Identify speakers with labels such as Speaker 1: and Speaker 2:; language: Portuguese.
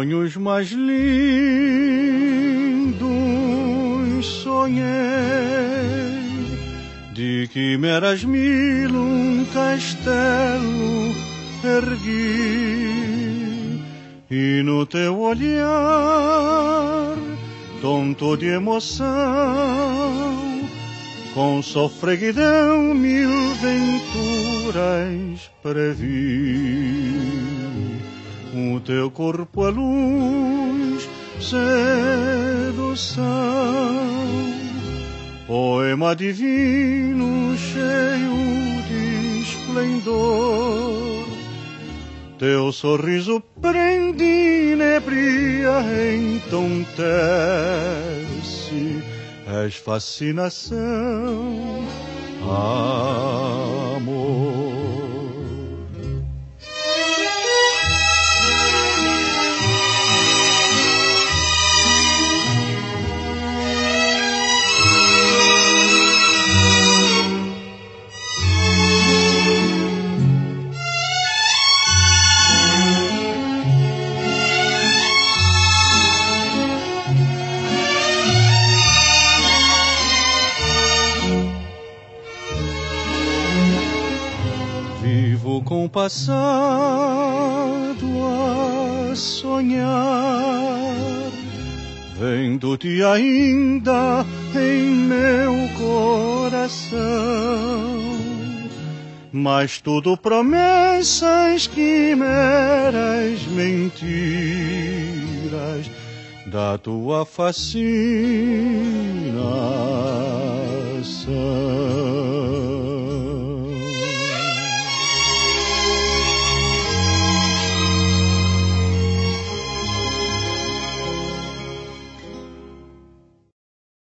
Speaker 1: sonhos mais lindos sonhei, de quimeras mil um castelo ergui, e no teu olhar, tonto de emoção, com sofreguidão mil venturas previ. O teu corpo a luz, sedução, poema divino cheio de esplendor. Teu sorriso prende, inebria, entontece, és fascinação, amor. Com o passado a sonhar, vendo-te ainda em meu coração, mas tudo promessas, quimeras, mentiras da tua fascinação.